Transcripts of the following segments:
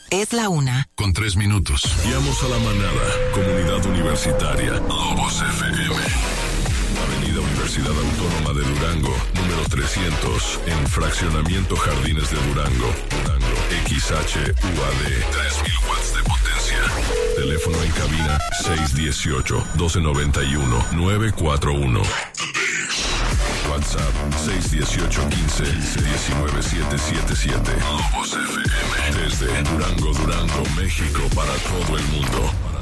Es la 1:03. Guiamos a la manada. Comunidad Universitaria Lobos FM. Avenida Universidad Autónoma de Durango, número 300, en Fraccionamiento Jardines de Durango. XHUAD, 3000 watts de potencia. Teléfono en cabina 618-1291-941. WhatsApp 618-15-19777. Lobos FM. Desde Durango, México, para todo el mundo.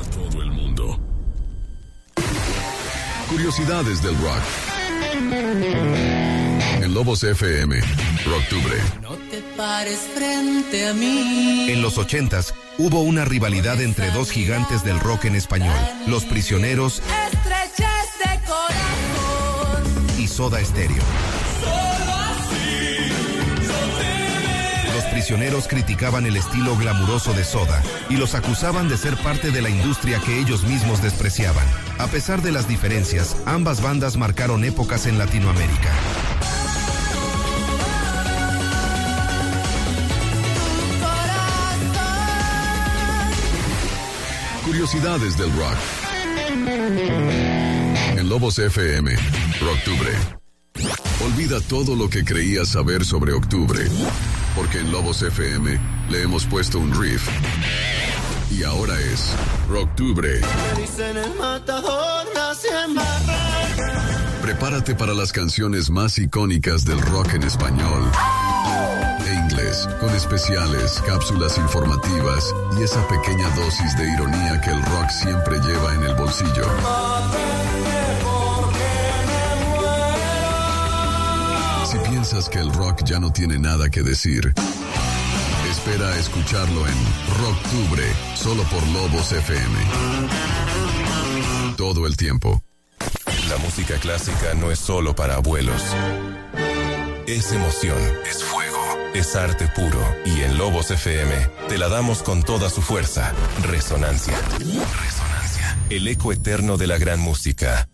Curiosidades del rock. En Lobos FM, Rocktubre. No te pares frente a mí. En los 80s hubo una rivalidad entre dos gigantes del rock en español, Los Prisioneros Estrechez de corazón y Soda Stereo. Los Prisioneros criticaban el estilo glamuroso de Soda y los acusaban de ser parte de la industria que ellos mismos despreciaban. A pesar de las diferencias, ambas bandas marcaron épocas en Latinoamérica. Curiosidades del rock. En Lobos FM, Rocktubre. Olvida todo lo que creías saber sobre octubre, porque en Lobos FM le hemos puesto un riff. Y ahora es Rocktubre. Prepárate para las canciones más icónicas del rock en español e inglés, con especiales, cápsulas informativas y esa pequeña dosis de ironía que el rock siempre lleva en el bolsillo. Si piensas que el rock ya no tiene nada que decir, espera a escucharlo en Rocktubre, solo por Lobos FM. Todo el tiempo. La música clásica no es solo para abuelos. Es emoción, es fuego, es arte puro. Y en Lobos FM te la damos con toda su fuerza. Resonancia. Resonancia. El eco eterno de la gran música.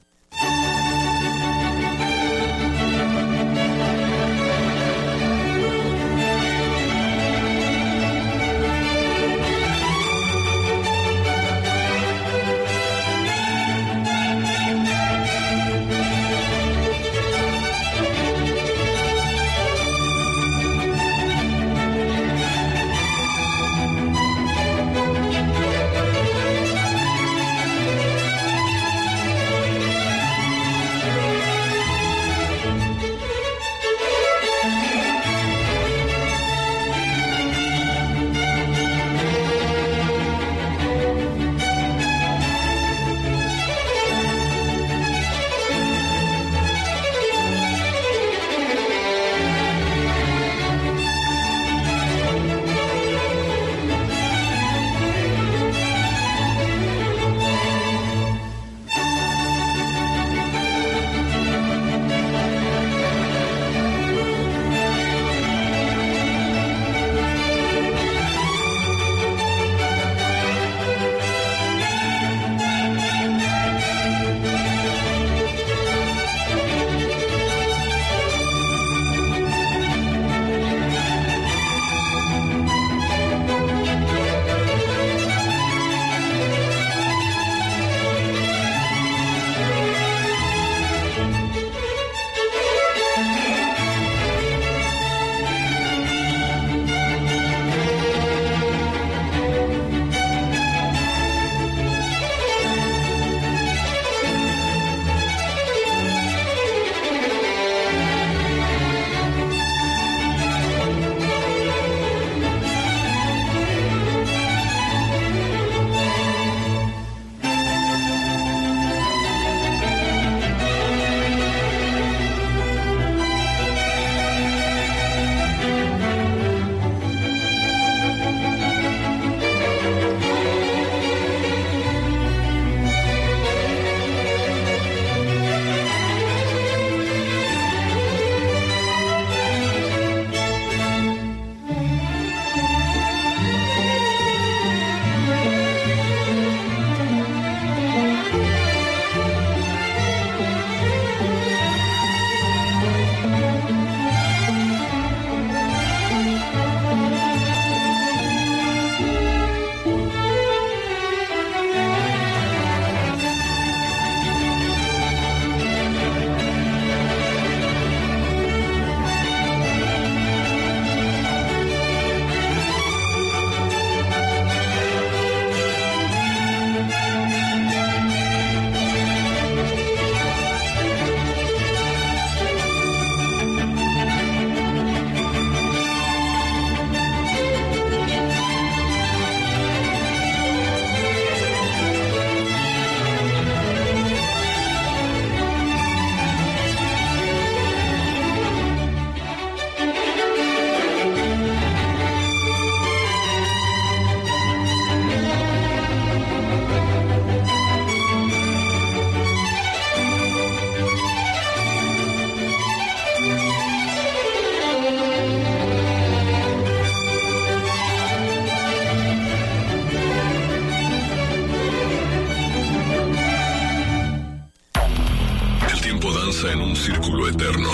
círculo eterno.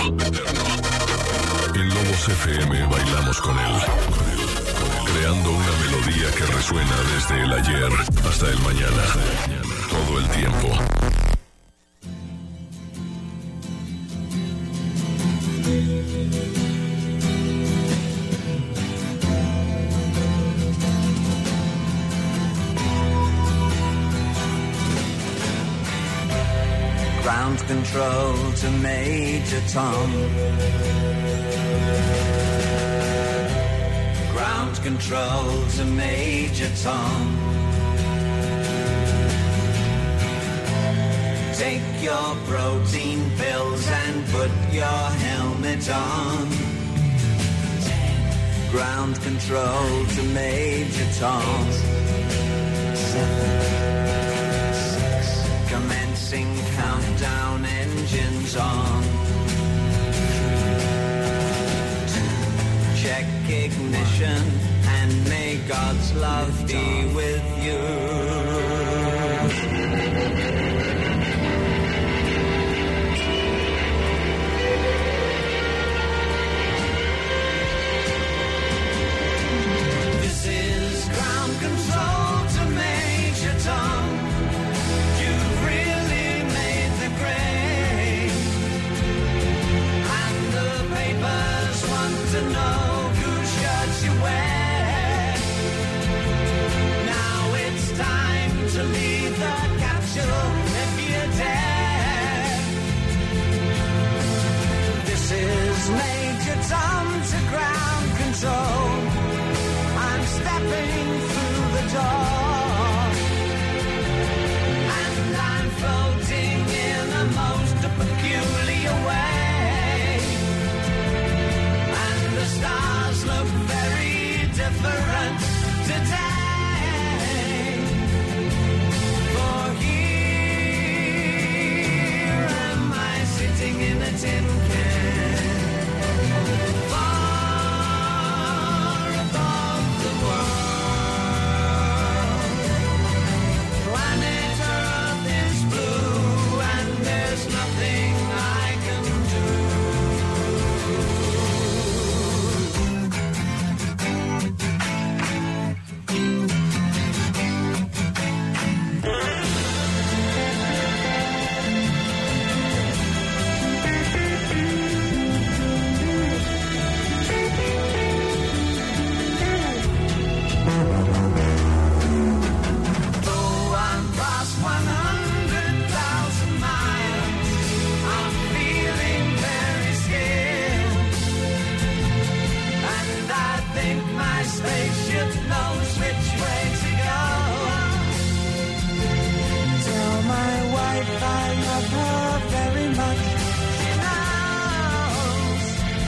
En Lobos FM bailamos con él. Creando una melodía que resuena desde el ayer hasta el mañana. Todo el tiempo. Ground control to Major Tom. Ground control to Major Tom. Take your protein pills and put your helmet on. 10. Ground control to Major Tom. 7. Commencing countdown, engines on. 2. Check ignition and may God's love be with you. This is ground control to Major Tom. You've really made the grade, and the papers want to know whose shirts you wear. Now it's time to leave the capsule if you dare. This is Major Tom to ground control. I'm stepping through the door, and I'm floating in a most peculiar way, and the stars look very different today. For here am I sitting in a tin can, far above the world. Planet Earth is blue and there's nothing I can Though I'm past 100,000 miles, I'm feeling very scared, and I think my spaceship knows which way to go. Tell my wife I love her very much. She knows.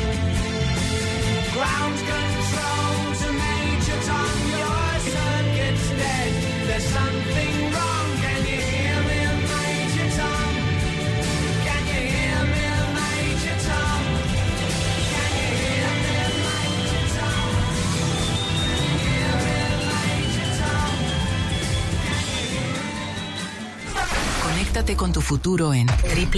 Ground control to Major Tom. Your circuit's dead. There's something wrong. Can you hear me, Major Tom? Can you hear me, Major Tom? Can you hear me, Major Tom? Can you hear me, Major Tom? Conéctate con tu futuro en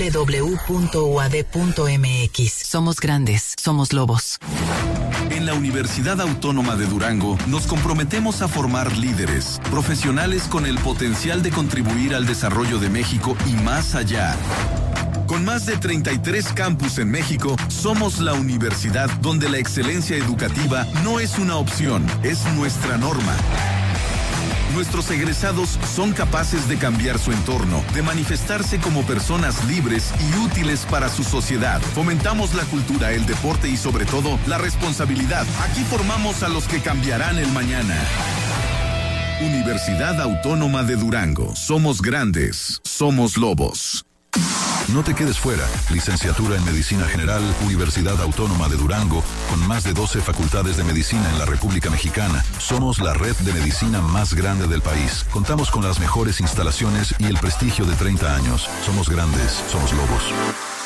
www.uad.mx. Somos grandes, somos lobos. En la Universidad Autónoma de Durango nos comprometemos a formar líderes, profesionales con el potencial de contribuir al desarrollo de México y más allá. Con más de 33 campus en México, somos la universidad donde la excelencia educativa no es una opción, es nuestra norma. Nuestros egresados son capaces de cambiar su entorno, de manifestarse como personas libres y útiles para su sociedad. Fomentamos la cultura, el deporte y sobre todo la responsabilidad. Aquí formamos a los que cambiarán el mañana. Universidad Autónoma de Durango. Somos grandes, somos lobos. No te quedes fuera. Licenciatura en Medicina General, Universidad Autónoma de Durango, con más de 12 facultades de medicina en la República Mexicana. Somos la red de medicina más grande del país. Contamos con las mejores instalaciones y el prestigio de 30 años. Somos grandes, somos lobos.